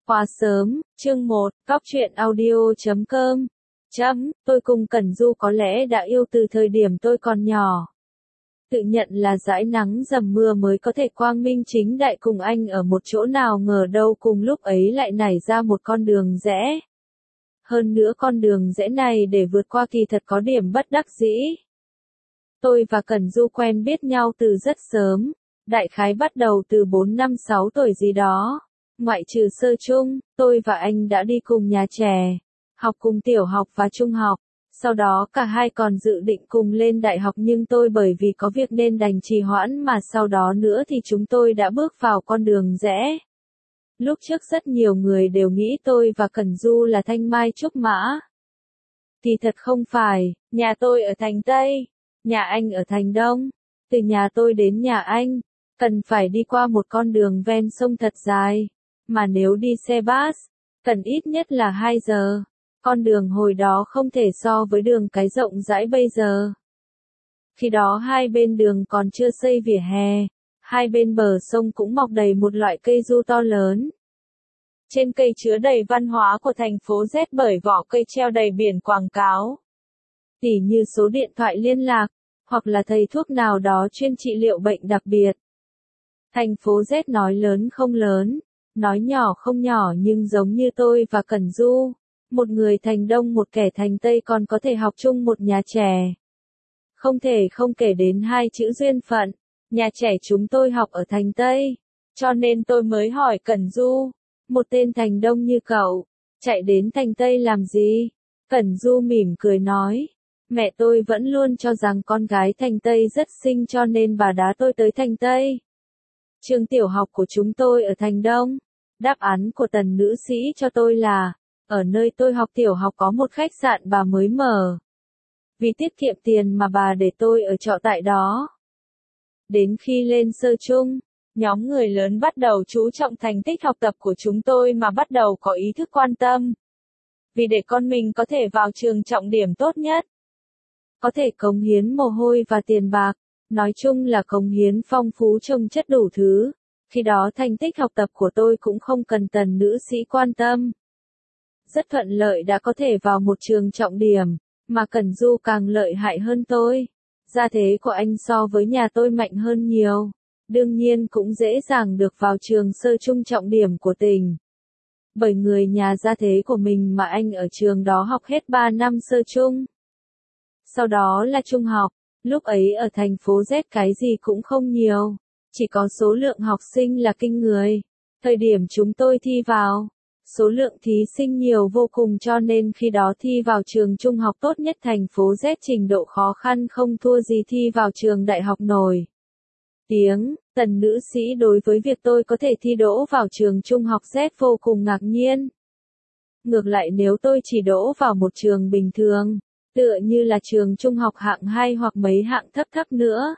Quá sớm, chương 1, Cóc truyện audio.com. Tôi cùng Cẩn Du có lẽ đã yêu từ thời điểm tôi còn nhỏ. Tự nhận là dãi nắng dầm mưa mới có thể quang minh chính đại cùng anh ở một chỗ, nào ngờ đâu cùng lúc ấy lại nảy ra một con đường rẽ. Hơn nữa con đường rẽ này để vượt qua kỳ thật có điểm bất đắc dĩ. Tôi và Cẩn Du quen biết nhau từ rất sớm, đại khái bắt đầu từ 4 năm 6 tuổi gì đó. Ngoại trừ sơ trung, tôi và anh đã đi cùng nhà trẻ, học cùng tiểu học và trung học. Sau đó cả hai còn dự định cùng lên đại học, nhưng tôi bởi vì có việc nên đành trì hoãn, mà sau đó nữa thì chúng tôi đã bước vào con đường rẽ. Lúc trước rất nhiều người đều nghĩ tôi và Cẩn Du là thanh mai trúc mã. Thì thật không phải, nhà tôi ở thành Tây, nhà anh ở thành Đông. Từ nhà tôi đến nhà anh, cần phải đi qua một con đường ven sông thật dài. Mà nếu đi xe bus, cần ít nhất là 2 giờ. Con đường hồi đó không thể so với đường cái rộng rãi bây giờ. Khi đó hai bên đường còn chưa xây vỉa hè, hai bên bờ sông cũng mọc đầy một loại cây du to lớn. Trên cây chứa đầy văn hóa của thành phố Z, bởi vỏ cây treo đầy biển quảng cáo. Tỉ như số điện thoại liên lạc, hoặc là thầy thuốc nào đó chuyên trị liệu bệnh đặc biệt. Thành phố Z nói lớn không lớn, nói nhỏ không nhỏ, nhưng giống như tôi và Cẩn Du, một người thành Đông một kẻ thành Tây còn có thể học chung một nhà trẻ. Không thể không kể đến hai chữ duyên phận, nhà trẻ chúng tôi học ở thành Tây, cho nên tôi mới hỏi Cẩn Du, một tên thành Đông như cậu, chạy đến thành Tây làm gì? Cẩn Du mỉm cười nói, mẹ tôi vẫn luôn cho rằng con gái thành Tây rất xinh cho nên bà đá tôi tới thành Tây. Trường tiểu học của chúng tôi ở thành Đông. Đáp án của Tần nữ sĩ cho tôi là, ở nơi tôi học tiểu học có một khách sạn bà mới mở. Vì tiết kiệm tiền mà bà để tôi ở trọ tại đó. Đến khi lên sơ trung, nhóm người lớn bắt đầu chú trọng thành tích học tập của chúng tôi mà bắt đầu có ý thức quan tâm. Vì để con mình có thể vào trường trọng điểm tốt nhất, có thể cống hiến mồ hôi và tiền bạc, nói chung là cống hiến phong phú trông chất đủ thứ. Khi đó thành tích học tập của tôi cũng không cần Tần nữ sĩ quan tâm. Rất thuận lợi đã có thể vào một trường trọng điểm, mà Cẩn Du càng lợi hại hơn tôi. Gia thế của anh so với nhà tôi mạnh hơn nhiều, đương nhiên cũng dễ dàng được vào trường sơ trung trọng điểm của tỉnh. Bởi người nhà gia thế của mình mà anh ở trường đó học hết 3 năm sơ trung. Sau đó là trung học, lúc ấy ở thành phố Z cái gì cũng không nhiều. Chỉ có số lượng học sinh là kinh người. Thời điểm chúng tôi thi vào, số lượng thí sinh nhiều vô cùng, cho nên khi đó thi vào trường trung học tốt nhất thành phố Z trình độ khó khăn không thua gì thi vào trường đại học nổi tiếng. Tần nữ sĩ đối với việc tôi có thể thi đỗ vào trường trung học Z vô cùng ngạc nhiên. Ngược lại nếu tôi chỉ đỗ vào một trường bình thường, tựa như là trường trung học hạng 2 hoặc mấy hạng thấp thấp nữa,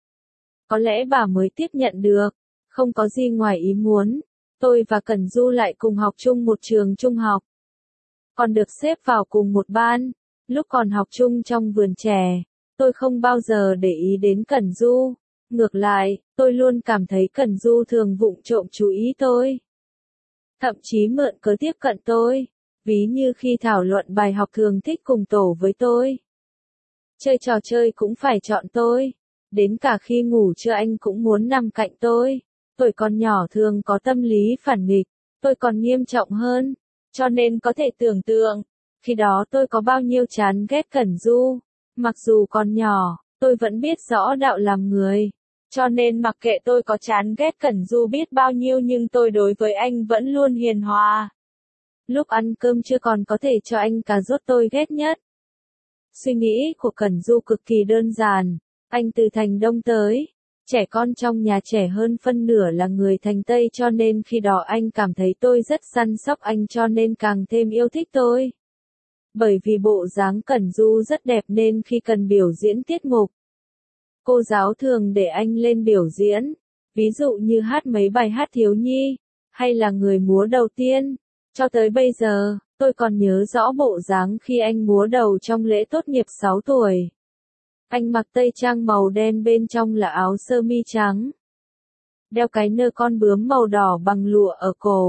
có lẽ bà mới tiếp nhận được. Không có gì ngoài ý muốn, tôi và Cẩn Du lại cùng học chung một trường trung học. Còn được xếp vào cùng một ban. Lúc còn học chung trong vườn trẻ, tôi không bao giờ để ý đến Cẩn Du. Ngược lại, tôi luôn cảm thấy Cẩn Du thường vụng trộm chú ý tôi. Thậm chí mượn cớ tiếp cận tôi. Ví như khi thảo luận bài học thường thích cùng tổ với tôi. Chơi trò chơi cũng phải chọn tôi. Đến cả khi ngủ trưa anh cũng muốn nằm cạnh tôi. Tuổi còn nhỏ thường có tâm lý phản nghịch, tôi còn nghiêm trọng hơn. Cho nên có thể tưởng tượng, khi đó tôi có bao nhiêu chán ghét Cẩn Du. Mặc dù còn nhỏ, tôi vẫn biết rõ đạo làm người. Cho nên mặc kệ tôi có chán ghét Cẩn Du biết bao nhiêu, nhưng tôi đối với anh vẫn luôn hiền hòa. Lúc ăn cơm trưa còn có thể cho anh cà rốt tôi ghét nhất. Suy nghĩ của Cẩn Du cực kỳ đơn giản. Anh từ thành Đông tới, trẻ con trong nhà trẻ hơn phân nửa là người thành Tây, cho nên khi đó anh cảm thấy tôi rất săn sóc anh, cho nên càng thêm yêu thích tôi. Bởi vì bộ dáng Cẩn Du rất đẹp nên khi cần biểu diễn tiết mục, cô giáo thường để anh lên biểu diễn, ví dụ như hát mấy bài hát thiếu nhi, hay là người múa đầu tiên. Cho tới bây giờ, tôi còn nhớ rõ bộ dáng khi anh múa đầu trong lễ tốt nghiệp 6 tuổi. Anh mặc tây trang màu đen, bên trong là áo sơ mi trắng. Đeo cái nơ con bướm màu đỏ bằng lụa ở cổ.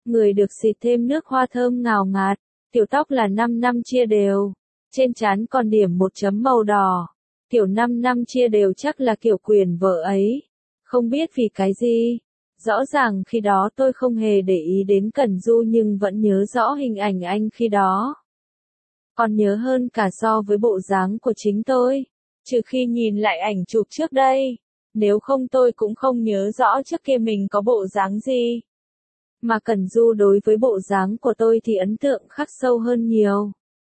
người được xịt thêm nước hoa thơm ngào ngạt, tiểu tóc là 5 năm chia đều, trên trán còn điểm một chấm màu đỏ, kiểu 5 năm chia đều chắc là kiểu quyền vợ ấy, không biết vì cái gì. Rõ ràng khi đó tôi không hề để ý đến Cẩn Du nhưng vẫn nhớ rõ hình ảnh anh khi đó. Còn nhớ hơn cả so với bộ dáng của chính tôi, trừ khi nhìn lại ảnh chụp trước đây, nếu không tôi cũng không nhớ rõ trước kia mình có bộ dáng gì. Mà Cẩn Du đối với bộ dáng của tôi thì ấn tượng khắc sâu hơn nhiều.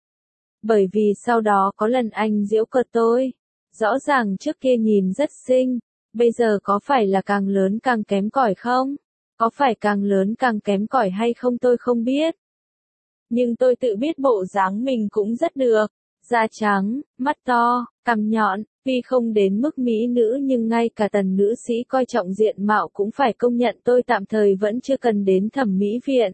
Bởi vì sau đó có lần anh giễu cợt tôi, rõ ràng trước kia nhìn rất xinh, bây giờ có phải là càng lớn càng kém cỏi không? Có phải càng lớn càng kém cỏi hay không tôi không biết. Nhưng tôi tự biết bộ dáng mình cũng rất được, da trắng, mắt to, cằm nhọn, tuy không đến mức mỹ nữ nhưng ngay cả tần nữ sĩ coi trọng diện mạo cũng phải công nhận tôi tạm thời vẫn chưa cần đến thẩm mỹ viện.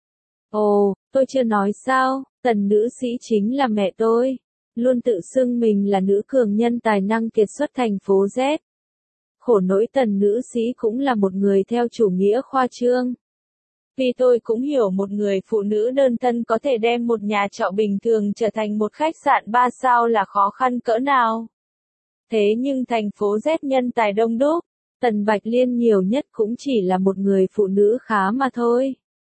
Ồ, tôi chưa nói sao, tần nữ sĩ chính là mẹ tôi, luôn tự xưng mình là nữ cường nhân tài năng kiệt xuất thành phố Z. Khổ nỗi tần nữ sĩ cũng là một người theo chủ nghĩa khoa trương. Vì tôi cũng hiểu một người phụ nữ đơn thân có thể đem một nhà trọ bình thường trở thành một khách sạn 3 sao là khó khăn cỡ nào. Thế nhưng thành phố Z nhân tài đông đúc, Tần Bạch Liên nhiều nhất cũng chỉ là một người phụ nữ khá mà thôi.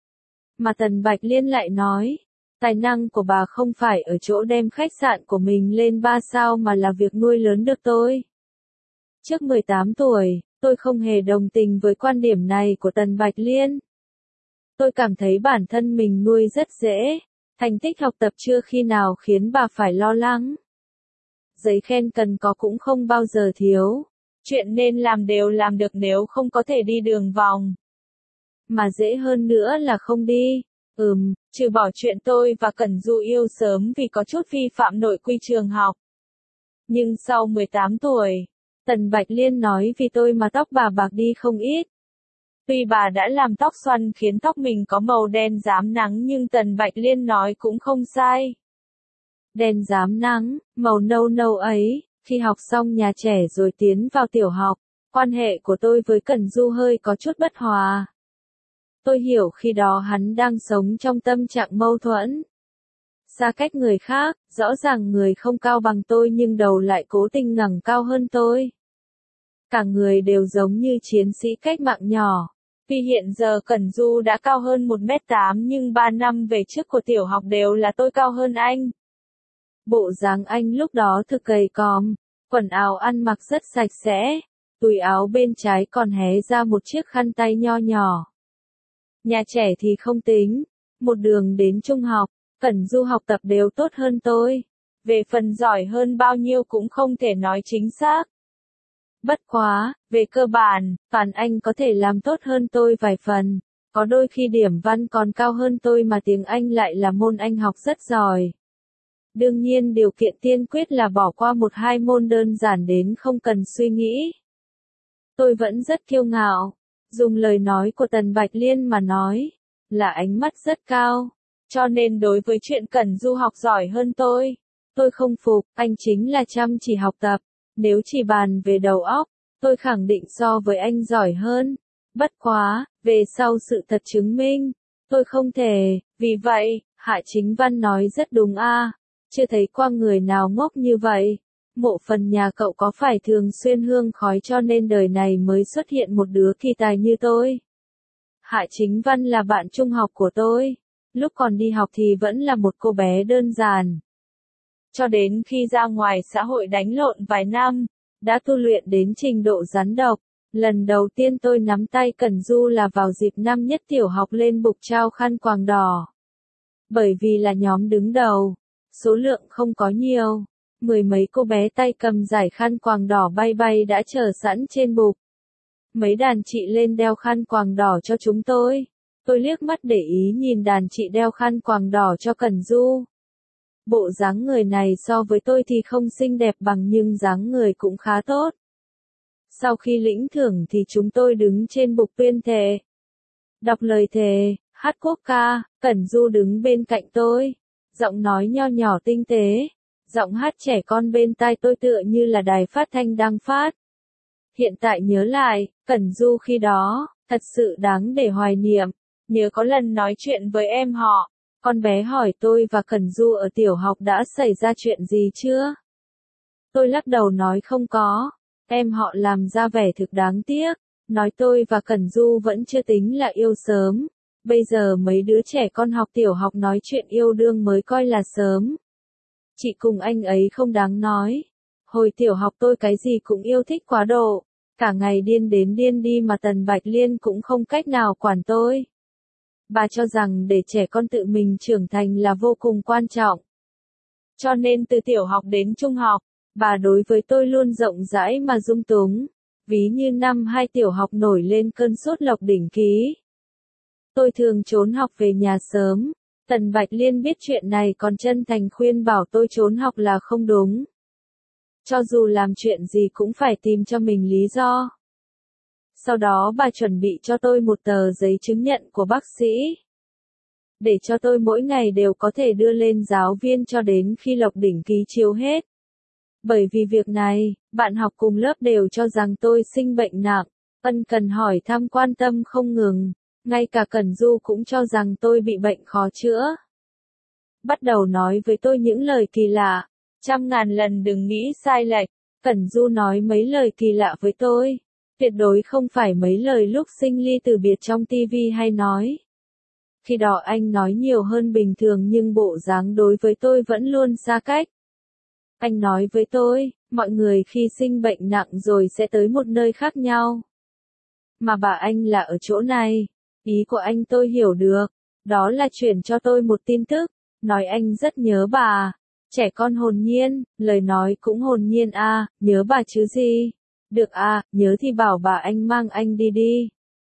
Mà Tần Bạch Liên lại nói, tài năng của bà không phải ở chỗ đem khách sạn của mình lên 3 sao mà là việc nuôi lớn được tôi. Trước 18 tuổi, tôi không hề đồng tình với quan điểm này của Tần Bạch Liên. Tôi cảm thấy bản thân mình nuôi rất dễ, thành tích học tập chưa khi nào khiến bà phải lo lắng. Giấy khen cần có cũng không bao giờ thiếu, chuyện nên làm đều làm được nếu không có thể đi đường vòng. Mà dễ hơn nữa là không đi, trừ bỏ chuyện tôi và Cẩn Du yêu sớm vì có chút vi phạm nội quy trường học. Nhưng sau 18 tuổi, Tần Bạch Liên nói vì tôi mà tóc bà bạc đi không ít. Tuy bà đã làm tóc xoăn khiến tóc mình có màu đen rám nắng nhưng Tần Bạch Liên nói cũng không sai. Đen rám nắng, màu nâu nâu ấy, khi học xong nhà trẻ rồi tiến vào tiểu học, quan hệ của tôi với Cẩn Du hơi có chút bất hòa. Tôi hiểu khi đó hắn đang sống trong tâm trạng mâu thuẫn. Xa cách người khác, rõ ràng người không cao bằng tôi nhưng đầu lại cố tình ngẩng cao hơn tôi. Cả người đều giống như chiến sĩ cách mạng nhỏ. Vì hiện giờ Cẩn Du đã cao hơn 1m8 nhưng 3 năm về trước của tiểu học đều là tôi cao hơn anh. Bộ dáng anh lúc đó thực gầy còm, quần áo ăn mặc rất sạch sẽ, túi áo bên trái còn hé ra một chiếc khăn tay nho nhỏ. Nhà trẻ thì không tính, một đường đến trung học, Cẩn Du học tập đều tốt hơn tôi. Về phần giỏi hơn bao nhiêu cũng không thể nói chính xác. Bất quá, về cơ bản, toán anh có thể làm tốt hơn tôi vài phần, có đôi khi điểm văn còn cao hơn tôi mà tiếng Anh lại là môn anh học rất giỏi. Đương nhiên điều kiện tiên quyết là bỏ qua một hai môn đơn giản đến không cần suy nghĩ. Tôi vẫn rất kiêu ngạo, dùng lời nói của Tần Bạch Liên mà nói, là ánh mắt rất cao, cho nên đối với chuyện Cẩn Du học giỏi hơn tôi không phục, anh chính là chăm chỉ học tập. Nếu chỉ bàn về đầu óc, tôi khẳng định so với anh giỏi hơn. Bất quá, về sau sự thật chứng minh, tôi không thể, vì vậy, Hạ Chính Văn nói rất đúng a, chưa thấy qua người nào ngốc như vậy. Mộ phần nhà cậu có phải thường xuyên hương khói cho nên đời này mới xuất hiện một đứa kỳ tài như tôi. Hạ Chính Văn là bạn trung học của tôi, lúc còn đi học thì vẫn là một cô bé đơn giản. Cho đến khi ra ngoài xã hội đánh lộn vài năm, đã tu luyện đến trình độ rắn độc. Lần đầu tiên tôi nắm tay Cẩn Du là vào dịp năm nhất tiểu học lên bục trao khăn quàng đỏ. Bởi vì là nhóm đứng đầu, số lượng không có nhiều, mười mấy cô bé tay cầm giải khăn quàng đỏ bay bay đã chờ sẵn trên bục. Mấy đàn chị lên đeo khăn quàng đỏ cho chúng tôi liếc mắt để ý nhìn đàn chị đeo khăn quàng đỏ cho Cẩn Du. Bộ dáng người này so với tôi thì không xinh đẹp bằng nhưng dáng người cũng khá tốt. Sau khi lĩnh thưởng thì chúng tôi đứng trên bục tuyên thệ. Đọc lời thề, hát quốc ca, Cẩn Du đứng bên cạnh tôi. Giọng nói nho nhỏ tinh tế. Giọng hát trẻ con bên tai tôi tựa như là đài phát thanh đang phát. Hiện tại nhớ lại, Cẩn Du khi đó, thật sự đáng để hoài niệm. nhớ có lần nói chuyện với em họ, con bé hỏi tôi và Cẩn Du ở tiểu học đã xảy ra chuyện gì chưa? Tôi lắc đầu nói không có, em họ làm ra vẻ thực đáng tiếc, nói tôi và Cẩn Du vẫn chưa tính là yêu sớm, bây giờ mấy đứa trẻ con học tiểu học nói chuyện yêu đương mới coi là sớm. Chị cùng anh ấy không đáng nói. Hồi tiểu học tôi cái gì cũng yêu thích quá độ, cả ngày điên đến điên đi mà Tần Bạch Liên cũng không cách nào quản tôi. Bà cho rằng để trẻ con tự mình trưởng thành là vô cùng quan trọng. Cho nên từ tiểu học đến trung học, bà đối với tôi luôn rộng rãi mà dung túng. Ví như năm 2 tiểu học nổi lên cơn sốt lộc đỉnh ký. Tôi thường trốn học về nhà sớm. Tần Bạch Liên biết chuyện này còn chân thành khuyên bảo tôi trốn học là không đúng. Cho dù làm chuyện gì cũng phải tìm cho mình lý do. Sau đó bà chuẩn bị cho tôi một tờ giấy chứng nhận của bác sĩ. Để cho tôi mỗi ngày đều có thể đưa lên giáo viên cho đến khi lộc đỉnh ký chiếu hết. Bởi vì việc này, bạn học cùng lớp đều cho rằng tôi sinh bệnh nặng, ân cần hỏi thăm quan tâm không ngừng. Ngay cả Cẩn Du cũng cho rằng tôi bị bệnh khó chữa. Bắt đầu nói với tôi những lời kỳ lạ. 100.000 lần đừng nghĩ sai lệch. Cẩn Du nói mấy lời kỳ lạ với tôi. Tuyệt đối không phải mấy lời lúc sinh ly từ biệt trong tivi hay nói. Khi đó anh nói nhiều hơn bình thường nhưng bộ dáng đối với tôi vẫn luôn xa cách. Anh nói với tôi, mọi người khi sinh bệnh nặng rồi sẽ tới một nơi khác nhau. Mà bà anh là ở chỗ này. Ý của anh tôi hiểu được. Đó là chuyển cho tôi một tin tức. Nói anh rất nhớ bà. Trẻ con hồn nhiên, lời nói cũng hồn nhiên à, nhớ bà chứ gì. Được à, nhớ thì bảo bà anh mang anh đi đi.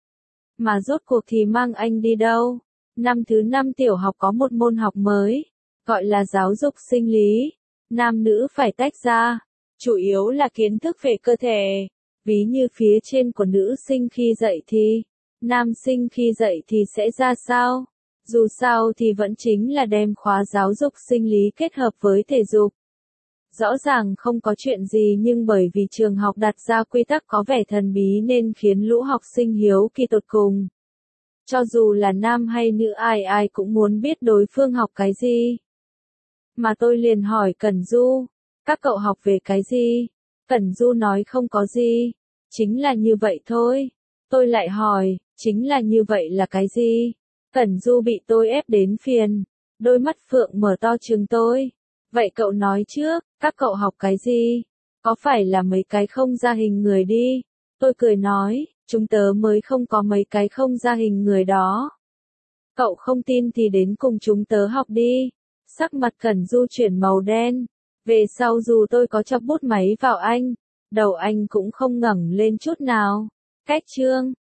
Mà rốt cuộc thì mang anh đi đâu? Năm thứ 5 tiểu học có một môn học mới, gọi là giáo dục sinh lý. Nam nữ phải tách ra, chủ yếu là kiến thức về cơ thể. Ví như phía trên của nữ sinh khi dậy thì, nam sinh khi dậy thì sẽ ra sao? Dù sao thì vẫn chính là đem khóa giáo dục sinh lý kết hợp với thể dục. Rõ ràng không có chuyện gì nhưng bởi vì trường học đặt ra quy tắc có vẻ thần bí nên khiến lũ học sinh hiếu kỳ tột cùng. Cho dù là nam hay nữ ai ai cũng muốn biết đối phương học cái gì. Mà tôi liền hỏi Cẩn Du, các cậu học về cái gì? Cẩn Du nói không có gì, chính là như vậy thôi. Tôi lại hỏi, chính là như vậy là cái gì? Cẩn Du bị tôi ép đến phiền, đôi mắt phượng mở to trừng tôi. Vậy cậu nói trước, các cậu học cái gì? Có phải là mấy cái không ra hình người đi? Tôi cười nói, chúng tớ mới không có mấy cái không ra hình người đó. Cậu không tin thì đến cùng chúng tớ học đi. Sắc mặt Cẩn Du chuyển màu đen. Về sau dù tôi có chọc bút máy vào anh, đầu anh cũng không ngẩng lên chút nào. Cách chương